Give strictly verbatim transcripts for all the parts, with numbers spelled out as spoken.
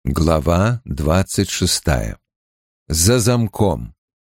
Глава двадцать шестая. За замком.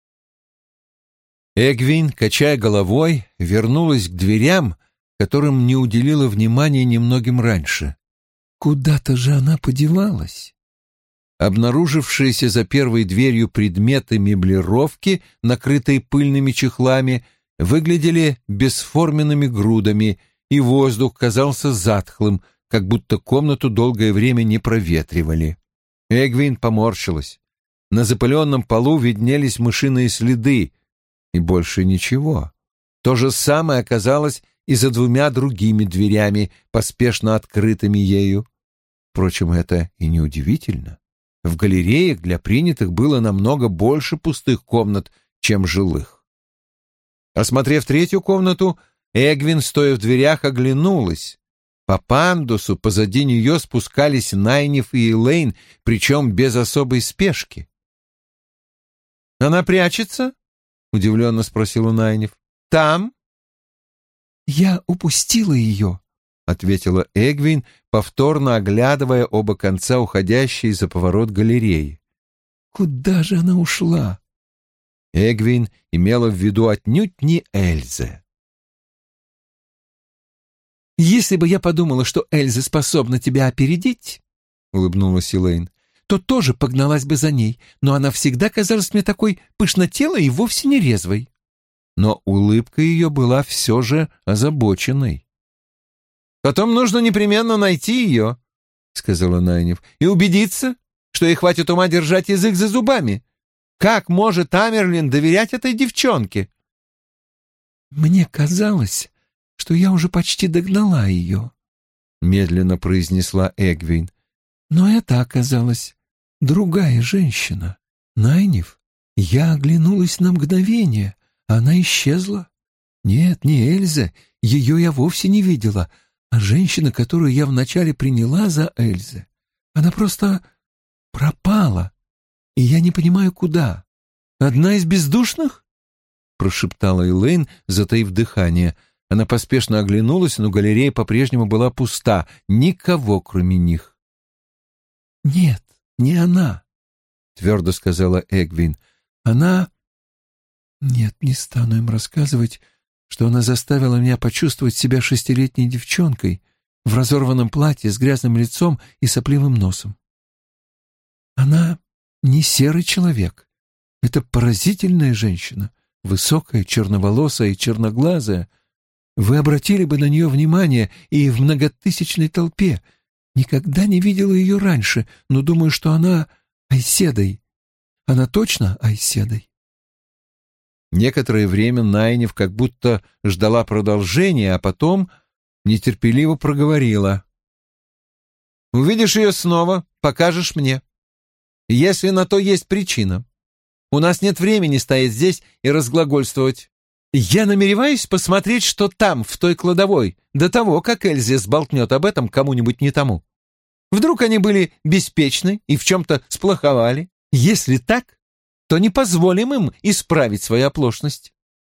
Эгвин, качая головой, вернулась к дверям, которым не уделила внимания немногим раньше. Куда-то же она подевалась. Обнаружившиеся за первой дверью предметы меблировки, накрытые пыльными чехлами, выглядели бесформенными грудами, и воздух казался затхлым, как будто комнату долгое время не проветривали. Эгвин поморщилась. На запыленном полу виднелись мышиные следы, и больше ничего. То же самое оказалось и за двумя другими дверями, поспешно открытыми ею. Впрочем, это и не удивительно. В галереях для принятых было намного больше пустых комнат, чем жилых. Осмотрев третью комнату, Эгвин, стоя в дверях, оглянулась. По пандусу позади нее спускались Найниф и Элейн, причем без особой спешки. «Она прячется?» — удивленно спросила Найниф. «Там?» «Я упустила ее», — ответила Эгвин, повторно оглядывая оба конца уходящей за поворот галереи. «Куда же она ушла?» Эгвин имела в виду отнюдь не Эльзе. «Если бы я подумала, что Эльза способна тебя опередить, — улыбнулась Элейн, — то тоже погналась бы за ней, но она всегда казалась мне такой пышнотелой и вовсе не резвой». Но улыбка ее была все же озабоченной. «Потом нужно непременно найти ее, — сказала Найниф, — и убедиться, что ей хватит ума держать язык за зубами. Как может Амерлин доверять этой девчонке?» «Мне казалось, что я уже почти догнала ее», — медленно произнесла Эгвин. «Но это оказалась другая женщина. Найниф, я оглянулась на мгновение, а она исчезла. Нет, не Эльза, ее я вовсе не видела, а женщина, которую я вначале приняла за Эльзу. Она просто пропала, и я не понимаю, куда. Одна из бездушных?» — прошептала Элейн, затаив дыхание. Она поспешно оглянулась, но галерея по-прежнему была пуста, никого кроме них. «Нет, не она», — твердо сказала Эгвин. «Она... Нет, не стану им рассказывать, что она заставила меня почувствовать себя шестилетней девчонкой в разорванном платье с грязным лицом и сопливым носом. Она не серый человек. Это поразительная женщина, высокая, черноволосая и черноглазая. Вы обратили бы на нее внимание и в многотысячной толпе. Никогда не видела ее раньше, но думаю, что она Айседой. Она точно Айседой?» Некоторое время Найниф как будто ждала продолжения, а потом нетерпеливо проговорила. «Увидишь ее снова, покажешь мне. Если на то есть причина. У нас нет времени стоять здесь и разглагольствовать. Я намереваюсь посмотреть, что там, в той кладовой, до того, как Эльзе сболтнет об этом кому-нибудь не тому. Вдруг они были беспечны и в чем-то сплоховали. Если так, то не позволим им исправить свою оплошность».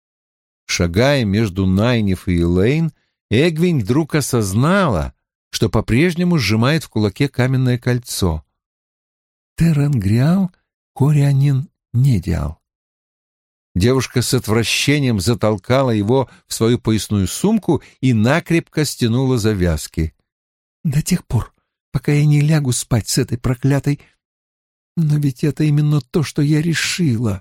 Шагая между Найниф и Элейн, Эгвин вдруг осознала, что по-прежнему сжимает в кулаке каменное кольцо. «Терангриал корианин недиал». Девушка с отвращением затолкала его в свою поясную сумку и накрепко стянула завязки. «До тех пор, пока я не лягу спать с этой проклятой... Но ведь это именно то, что я решила».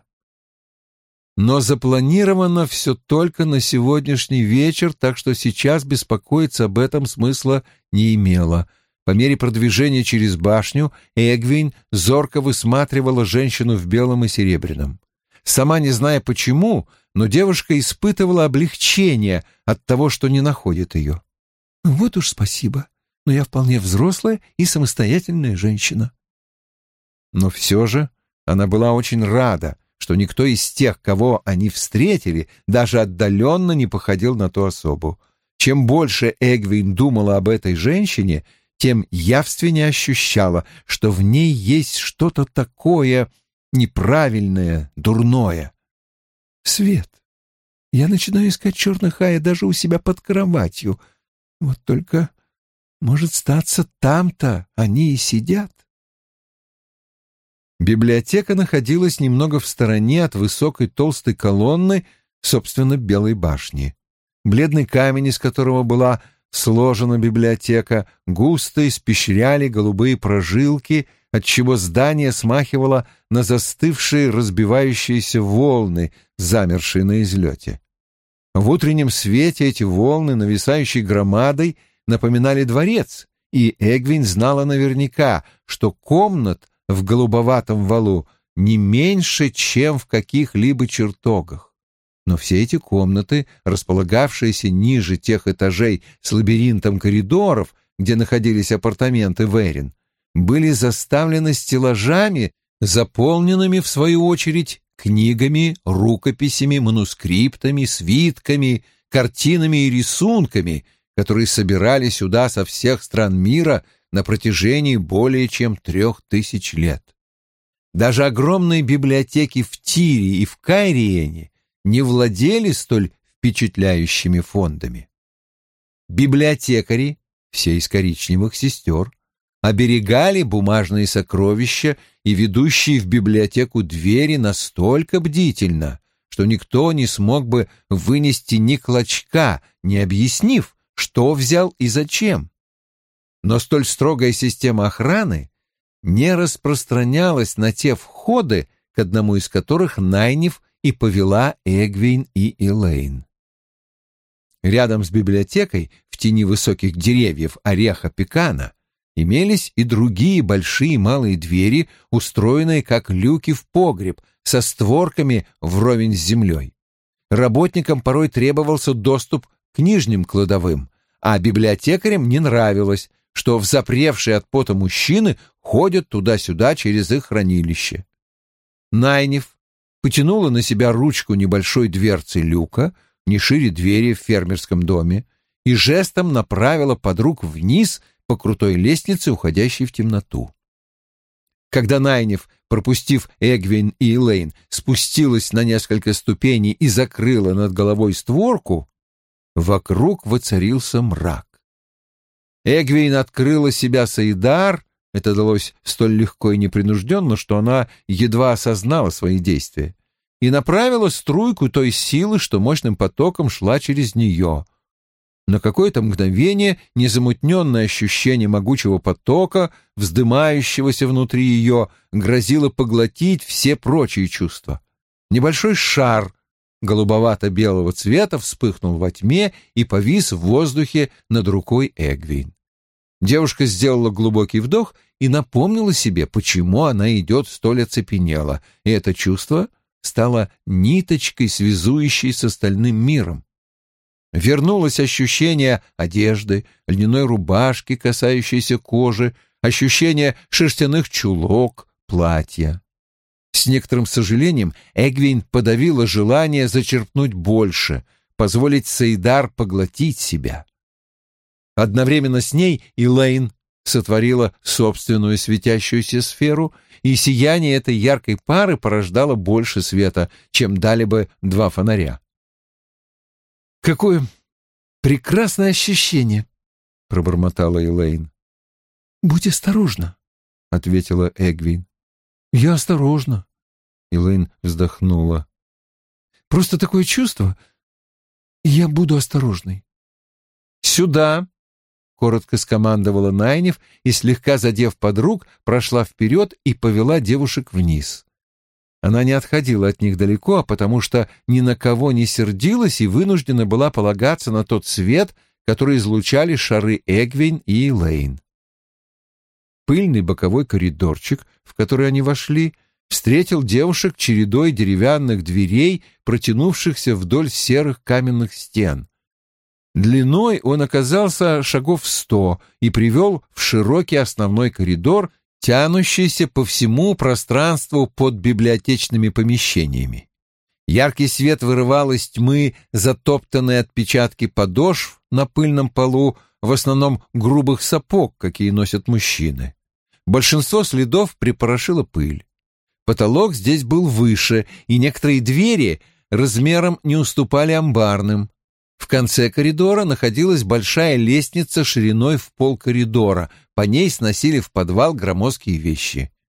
Но запланировано все только на сегодняшний вечер, так что сейчас беспокоиться об этом смысла не имело. По мере продвижения через башню Эгвин зорко высматривала женщину в белом и серебряном. Сама не зная почему, но девушка испытывала облегчение от того, что не находит ее. «Вот уж спасибо, но я вполне взрослая и самостоятельная женщина». Но все же она была очень рада, что никто из тех, кого они встретили, даже отдаленно не походил на ту особу. Чем больше Эгвин думала об этой женщине, тем явственнее ощущала, что в ней есть что-то такое неправильное, дурное. «Свет, я начинаю искать черных Ая даже у себя под кроватью. Вот только, может, статься там-то они и сидят». Библиотека находилась немного в стороне от высокой толстой колонны, собственно, Белой башни. Бледный камень, из которого была сложена библиотека, густо испещряли голубые прожилки, отчего здание смахивало на застывшие разбивающиеся волны, замершие на излете. В утреннем свете эти волны, нависающие громадой, напоминали дворец, и Эгвин знала наверняка, что комнат в голубоватом валу не меньше, чем в каких-либо чертогах. Но все эти комнаты, располагавшиеся ниже тех этажей с лабиринтом коридоров, где находились апартаменты Верин, были заставлены стеллажами, заполненными, в свою очередь, книгами, рукописями, манускриптами, свитками, картинами и рисунками, которые собирали сюда со всех стран мира на протяжении более чем трех тысяч лет. Даже огромные библиотеки в Тире и в Кайриене не владели столь впечатляющими фондами. Библиотекари, все из коричневых сестер, оберегали бумажные сокровища и ведущие в библиотеку двери настолько бдительно, что никто не смог бы вынести ни клочка, не объяснив, что взял и зачем. Но столь строгая система охраны не распространялась на те входы, к одному из которых Найниф и повела Эгвин и Элейн. Рядом с библиотекой, в тени высоких деревьев ореха пекана, имелись и другие большие малые двери, устроенные как люки в погреб, со створками вровень с землей. Работникам порой требовался доступ к нижним кладовым, а библиотекарям не нравилось, что взапревшие от пота мужчины ходят туда-сюда через их хранилище. Найниф потянула на себя ручку небольшой дверцы люка, не шире двери в фермерском доме, и жестом направила подруг вниз по крутой лестнице, уходящей в темноту. Когда Найниф, пропустив Эгвин и Элейн, спустилась на несколько ступеней и закрыла над головой створку, вокруг воцарился мрак. Эгвин открыла себя Саидар, это далось столь легко и непринужденно, что она едва осознала свои действия, и направила струйку той силы, что мощным потоком шла через нее. На какое-то мгновение незамутненное ощущение могучего потока, вздымающегося внутри ее, грозило поглотить все прочие чувства. Небольшой шар голубовато-белого цвета вспыхнул во тьме и повис в воздухе над рукой Эгвин. Девушка сделала глубокий вдох и напомнила себе, почему она идет столь оцепенела, и это чувство стало ниточкой, связующей с остальным миром. Вернулось ощущение одежды, льняной рубашки, касающейся кожи, ощущение шерстяных чулок, платья. С некоторым сожалением Эгвин подавила желание зачерпнуть больше, позволить Саидар поглотить себя. Одновременно с ней Элейн сотворила собственную светящуюся сферу, и сияние этой яркой пары порождало больше света, чем дали бы два фонаря. «Какое прекрасное ощущение!» — пробормотала Элейн. «Будь осторожна», — ответила Эгвин. «Я осторожна», — Элейн вздохнула. «Просто такое чувство. Я буду осторожной». «Сюда!» — коротко скомандовала Найниф и, слегка задев подруг, прошла вперед и повела девушек вниз. Она не отходила от них далеко, а потому что ни на кого не сердилась и вынуждена была полагаться на тот свет, который излучали шары Эгвин и Элейн. Пыльный боковой коридорчик, в который они вошли, встретил девушек чередой деревянных дверей, протянувшихся вдоль серых каменных стен. Длиной он оказался шагов сто и привел в широкий основной коридор, тянущийся по всему пространству под библиотечными помещениями. Яркий свет вырывал из тьмы затоптанные отпечатки подошв на пыльном полу, в основном грубых сапог, какие носят мужчины. Большинство следов припорошила пыль. Потолок здесь был выше, и некоторые двери размером не уступали амбарным. В конце коридора находилась большая лестница шириной в пол коридора, по ней сносили в подвал громоздкие вещи.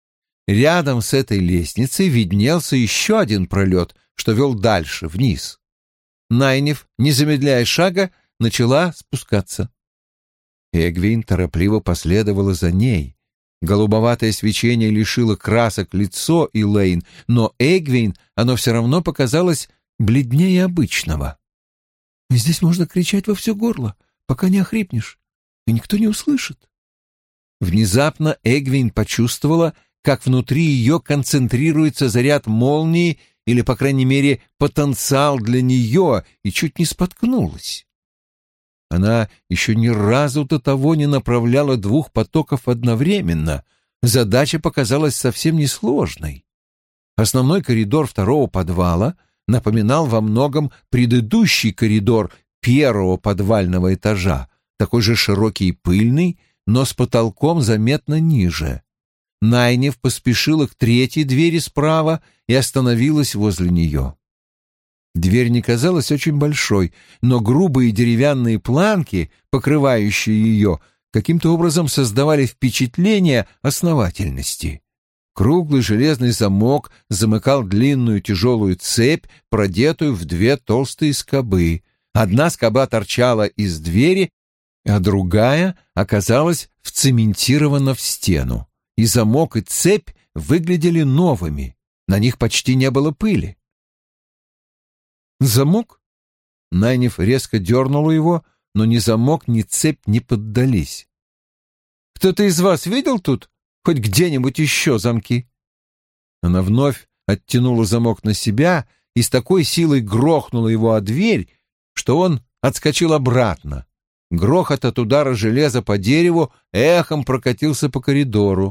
Рядом с этой лестницей виднелся еще один пролет, что вел дальше, вниз. Найниф, не замедляя шага, начала спускаться. Эгвин торопливо последовала за ней. Голубоватое свечение лишило красок лицо Элейн, но Эгвин оно все равно показалось бледнее обычного. «Здесь можно кричать во все горло, пока не охрипнешь, и никто не услышит». Внезапно Эгвин почувствовала, как внутри ее концентрируется заряд молнии или, по крайней мере, потенциал для нее, и чуть не споткнулась. Она еще ни разу до того не направляла двух потоков одновременно. Задача показалась совсем несложной. Основной коридор второго подвала напоминал во многом предыдущий коридор первого подвального этажа, такой же широкий и пыльный, но с потолком заметно ниже. Найниф поспешила к третьей двери справа и остановилась возле нее. Дверь не казалась очень большой, но грубые деревянные планки, покрывающие ее, каким-то образом создавали впечатление основательности. Круглый железный замок замыкал длинную тяжелую цепь, продетую в две толстые скобы. Одна скоба торчала из двери, а другая оказалась вцементирована в стену. И замок, и цепь выглядели новыми, на них почти не было пыли. «Замок?» Найниф резко дернула его, но ни замок, ни цепь не поддались. «Кто-то из вас видел тут хоть где-нибудь еще замки?» Она вновь оттянула замок на себя и с такой силой грохнула его о дверь, что он отскочил обратно. Грохот от удара железа по дереву эхом прокатился по коридору.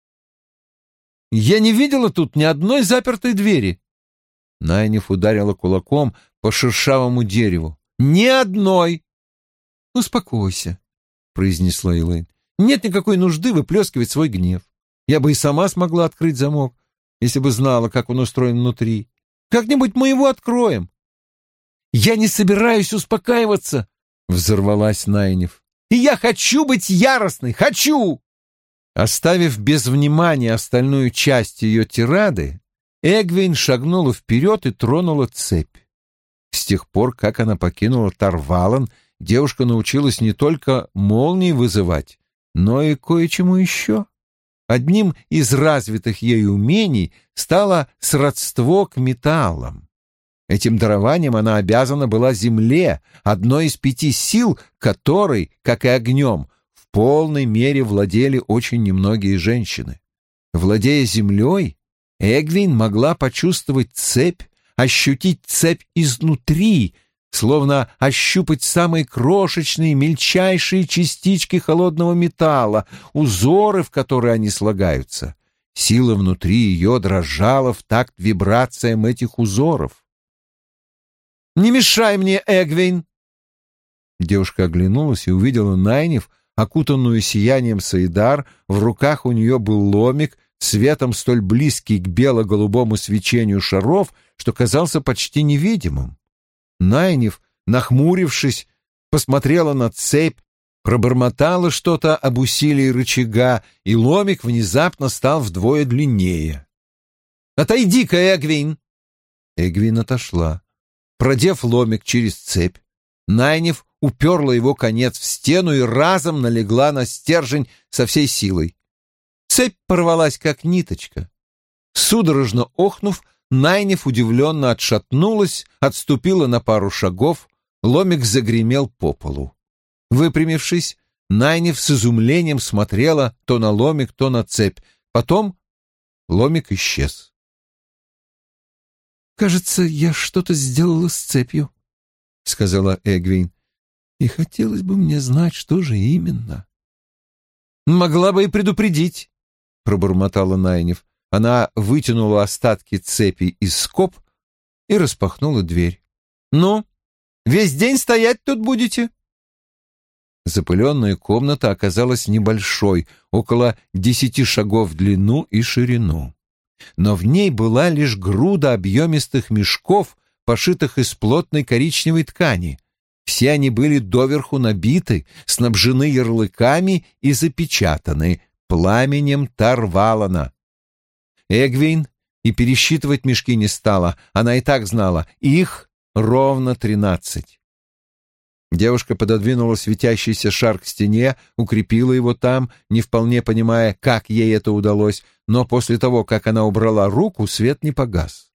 «Я не видела тут ни одной запертой двери!» Найниф ударила кулаком по шершавому дереву. «Ни одной!» «Успокойся», — произнесла Элейн. «Нет никакой нужды выплескивать свой гнев. Я бы и сама смогла открыть замок, если бы знала, как он устроен внутри. Как-нибудь мы его откроем». «Я не собираюсь успокаиваться», — взорвалась Найниф. «И я хочу быть яростной! Хочу!» Оставив без внимания остальную часть ее тирады, Эгвин шагнула вперед и тронула цепь. С тех пор, как она покинула Тарвалан, девушка научилась не только молнии вызывать, но и кое-чему еще. Одним из развитых ею умений стало сродство к металлам. Этим дарованием она обязана была земле, одной из пяти сил которой, как и огнем, в полной мере владели очень немногие женщины. Владея землей, Эгвин могла почувствовать цепь, ощутить цепь изнутри, словно ощупать самые крошечные, мельчайшие частички холодного металла, узоры, в которые они слагаются. Сила внутри ее дрожала в такт вибрациям этих узоров. «Не мешай мне, Эгвин!» Девушка оглянулась и увидела Найниф, окутанную сиянием Саидар, в руках у нее был ломик, цветом столь близкий к бело-голубому свечению шаров, что казался почти невидимым. Найниф, нахмурившись, посмотрела на цепь, пробормотала что-то об усилии рычага, и ломик внезапно стал вдвое длиннее. «Отойди-ка, Эгвин!» Эгвин отошла. Продев ломик через цепь, Найниф уперла его конец в стену и разом налегла на стержень со всей силой. Цепь порвалась, как ниточка. Судорожно охнув, Найниф удивленно отшатнулась, отступила на пару шагов, ломик загремел по полу. Выпрямившись, Найниф с изумлением смотрела то на ломик, то на цепь. Потом ломик исчез. «Кажется, я что-то сделала с цепью», — сказала Эгвин. «И хотелось бы мне знать, что же именно». «Могла бы и предупредить», — пробормотала Найниф. Она вытянула остатки цепи из скоб и распахнула дверь. «Ну, весь день стоять тут будете?» Запыленная комната оказалась небольшой, около десяти шагов в длину и ширину. Но в ней была лишь груда объемистых мешков, пошитых из плотной коричневой ткани. Все они были доверху набиты, снабжены ярлыками и запечатаны пламенем Тарвалана. Эгвин и пересчитывать мешки не стала, она и так знала, их ровно тринадцать. Девушка пододвинула светящийся шар к стене, укрепила его там, не вполне понимая, как ей это удалось, но после того, как она убрала руку, свет не погас.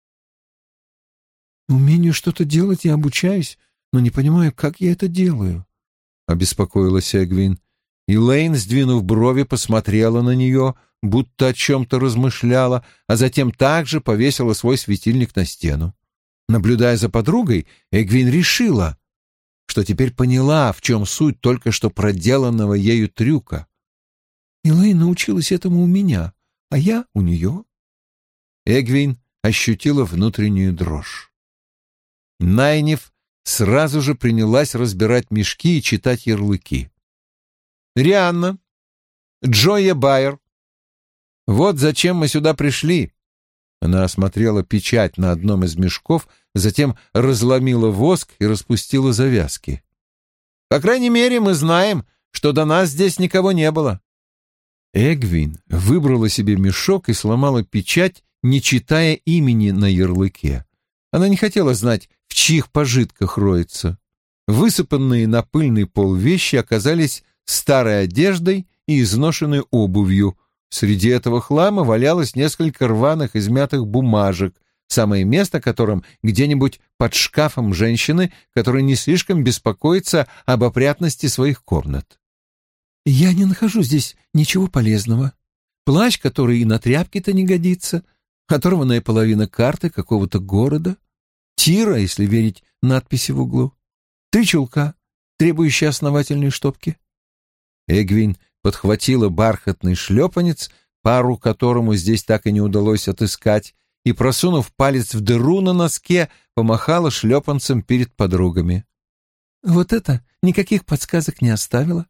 «Умению что-то делать я обучаюсь, но не понимаю, как я это делаю», — обеспокоилась Эгвин. Элейн, сдвинув брови, посмотрела на нее, будто о чем-то размышляла, а затем также повесила свой светильник на стену. Наблюдая за подругой, Эгвин решила, что теперь поняла, в чем суть только что проделанного ею трюка. «Элейн научилась этому у меня, а я у нее». Эгвин ощутила внутреннюю дрожь. Найниф сразу же принялась разбирать мешки и читать ярлыки. «Рианна, Джоя Байер. Вот зачем мы сюда пришли». Она осмотрела печать на одном из мешков, затем разломила воск и распустила завязки. «По крайней мере, мы знаем, что до нас здесь никого не было». Эгвин выбрала себе мешок и сломала печать, не читая имени на ярлыке. Она не хотела знать, в чьих пожитках роется. Высыпанные на пыльный пол вещи оказались старой одеждой и изношенной обувью. Среди этого хлама валялось несколько рваных измятых бумажек, самое место которым где-нибудь под шкафом женщины, которая не слишком беспокоится об опрятности своих комнат. «Я не нахожу здесь ничего полезного. Плащ, который и на тряпке-то не годится, оторванная половина карты какого-то города, тира, если верить надписи в углу, три чулка, требующие основательной штопки». Эгвин подхватила бархатный шлепанец, пару которому здесь так и не удалось отыскать, и, просунув палец в дыру на носке, помахала шлепанцем перед подругами. «Вот это никаких подсказок не оставила».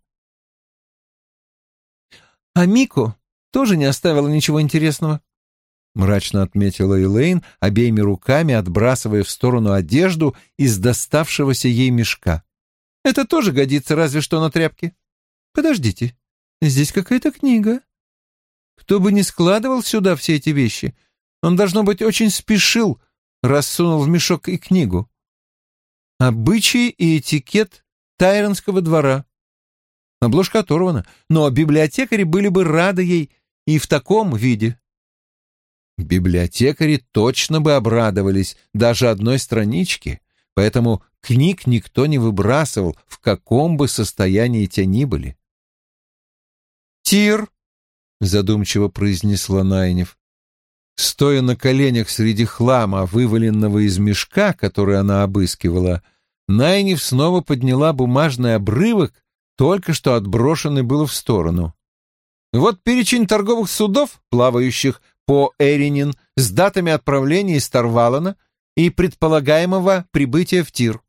«А Мико тоже не оставила ничего интересного», — мрачно отметила Элейн, обеими руками отбрасывая в сторону одежду из доставшегося ей мешка. «Это тоже годится разве что на тряпке. Подождите, здесь какая-то книга. Кто бы ни складывал сюда все эти вещи, он, должно быть, очень спешил, раз сунул в мешок и книгу. Обычаи и этикет Тайронского двора. Обложка оторвана, но библиотекари были бы рады ей и в таком виде». Библиотекари точно бы обрадовались даже одной страничке, поэтому книг никто не выбрасывал, в каком бы состоянии те ни были. «Тир», — задумчиво произнесла Найниф. Стоя на коленях среди хлама, вываленного из мешка, который она обыскивала, Найниф снова подняла бумажный обрывок, только что отброшенный было в сторону. «Вот перечень торговых судов, плавающих по Эринин, с датами отправления из Тарвалана и предполагаемого прибытия в Тир».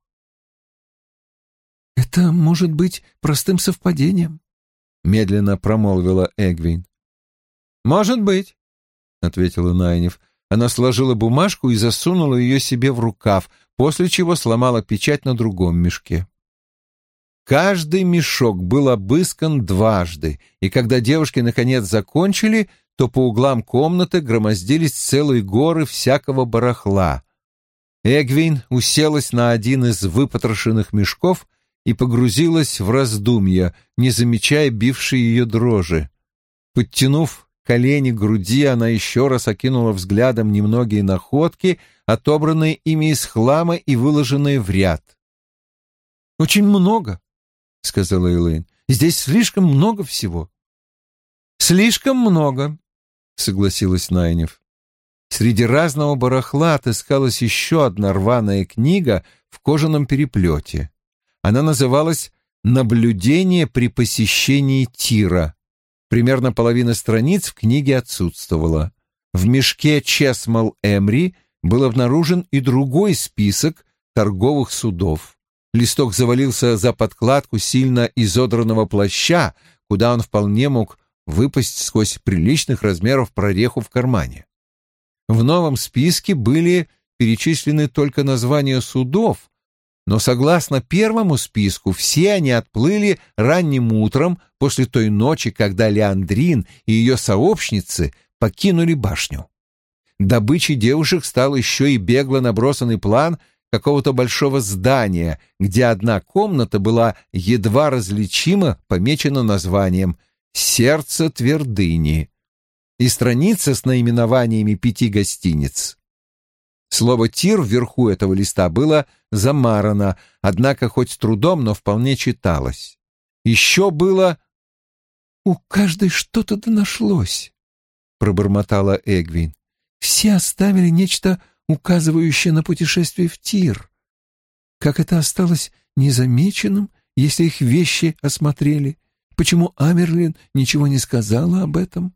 «Это может быть простым совпадением», — медленно промолвила Эгвин. «Может быть», — ответила Найниф. Она сложила бумажку и засунула ее себе в рукав, после чего сломала печать на другом мешке. Каждый мешок был обыскан дважды, и когда девушки наконец закончили, то по углам комнаты громоздились целые горы всякого барахла. Эгвин уселась на один из выпотрошенных мешков и погрузилась в раздумья, не замечая бившей ее дрожи. Подтянув колени к груди, она еще раз окинула взглядом немногие находки, отобранные ими из хлама и выложенные в ряд. «Очень много», — сказала Элейн. «Здесь слишком много всего». «Слишком много», — согласилась Найниф. Среди разного барахла отыскалась еще одна рваная книга в кожаном переплете. Она называлась «Наблюдение при посещении Тира». Примерно половина страниц в книге отсутствовала. В мешке Чесмал Эмри был обнаружен и другой список торговых судов. Листок завалился за подкладку сильно изодранного плаща, куда он вполне мог выпасть сквозь приличных размеров прореху в кармане. В новом списке были перечислены только названия судов, но согласно первому списку все они отплыли ранним утром после той ночи, когда Леандрин и ее сообщницы покинули башню. Добычей девушек стал еще и бегло набросанный план какого-то большого здания, где одна комната была едва различимо помечена названием «Сердце твердыни» и страница с наименованиями пяти гостиниц. Слово «тир» вверху этого листа было замарано, однако хоть с трудом, но вполне читалось. Еще было... «У каждой что-то да нашлось», — пробормотала Эгвин. «Все оставили нечто, указывающее на путешествие в Тир. Как это осталось незамеченным, если их вещи осмотрели? Почему Амерлин ничего не сказала об этом?»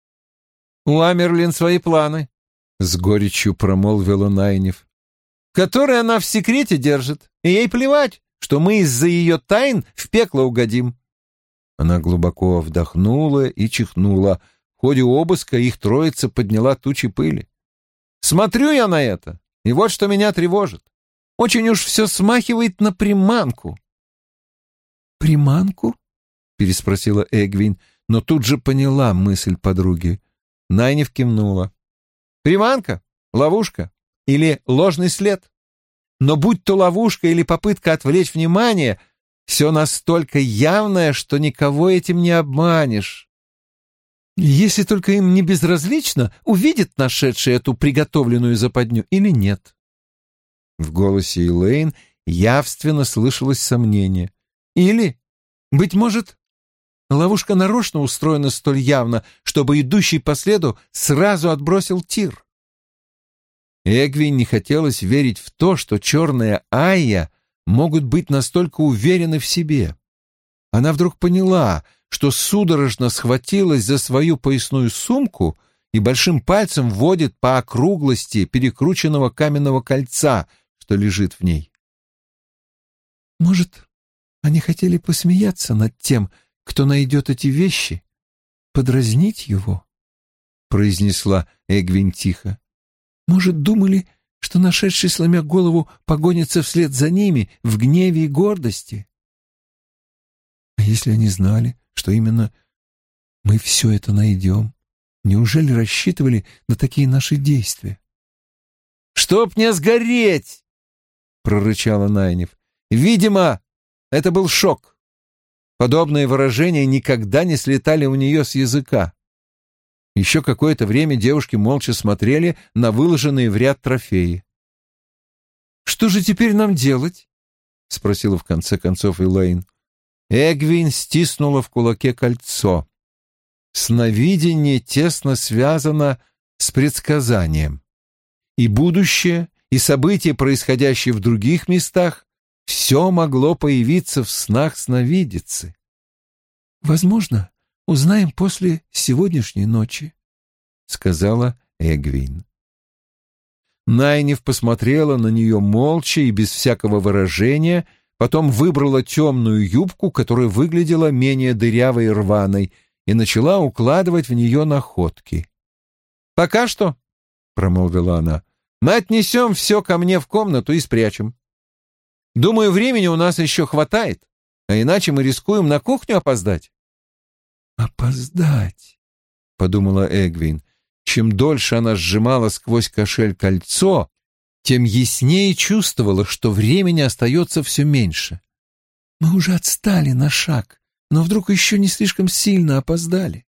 «У Амерлин свои планы», — с горечью промолвила Найниф, «которые она в секрете держит, и ей плевать, что мы из-за ее тайн в пекло угодим». Она глубоко вдохнула и чихнула. В ходе обыска их троица подняла тучи пыли. «Смотрю я на это, и вот что меня тревожит. Очень уж все смахивает на приманку». «Приманку?» — переспросила Эгвин, но тут же поняла мысль подруги. Найниф кивнула. «Приманка, ловушка или ложный след. Но будь то ловушка или попытка отвлечь внимание, все настолько явное, что никого этим не обманешь. Если только им не безразлично, увидит нашедший эту приготовленную западню или нет». В голосе Элейн явственно слышалось сомнение. «Или, быть может, ловушка нарочно устроена столь явно, чтобы идущий по следу сразу отбросил Тир». Эгвин не хотелось верить в то, что черная Айя могут быть настолько уверены в себе. Она вдруг поняла, что судорожно схватилась за свою поясную сумку и большим пальцем водит по округлости перекрученного каменного кольца, что лежит в ней. «Может, они хотели посмеяться над тем, кто найдет эти вещи, подразнить его?» — произнесла Эгвин тихо. «Может, думали, что нашедший, сломя голову, погонится вслед за ними в гневе и гордости? А если они знали, что именно мы все это найдем, неужели рассчитывали на такие наши действия?» «Чтоб не сгореть!» — прорычала Найниф. «Видимо, это был шок. Подобные выражения никогда не слетали у нее с языка». Еще какое-то время девушки молча смотрели на выложенные в ряд трофеи. «Что же теперь нам делать?» — спросила в конце концов Элейн. Эгвин стиснула в кулаке кольцо. Сновидение тесно связано с предсказанием. И будущее, и события, происходящие в других местах, все могло появиться в снах сновидицы. «Возможно, узнаем после сегодняшней ночи», — сказала Эгвин. Найниф посмотрела на нее молча и без всякого выражения, потом выбрала темную юбку, которая выглядела менее дырявой и рваной, и начала укладывать в нее находки. «Пока что», — промолвила она, — «мы отнесем все ко мне в комнату и спрячем. Думаю, времени у нас еще хватает, а иначе мы рискуем на кухню опоздать». «Опоздать», — подумала Эгвин. Чем дольше она сжимала сквозь кошель кольцо, тем яснее чувствовала, что времени остается все меньше. «Мы уже отстали на шаг, но вдруг еще не слишком сильно опоздали».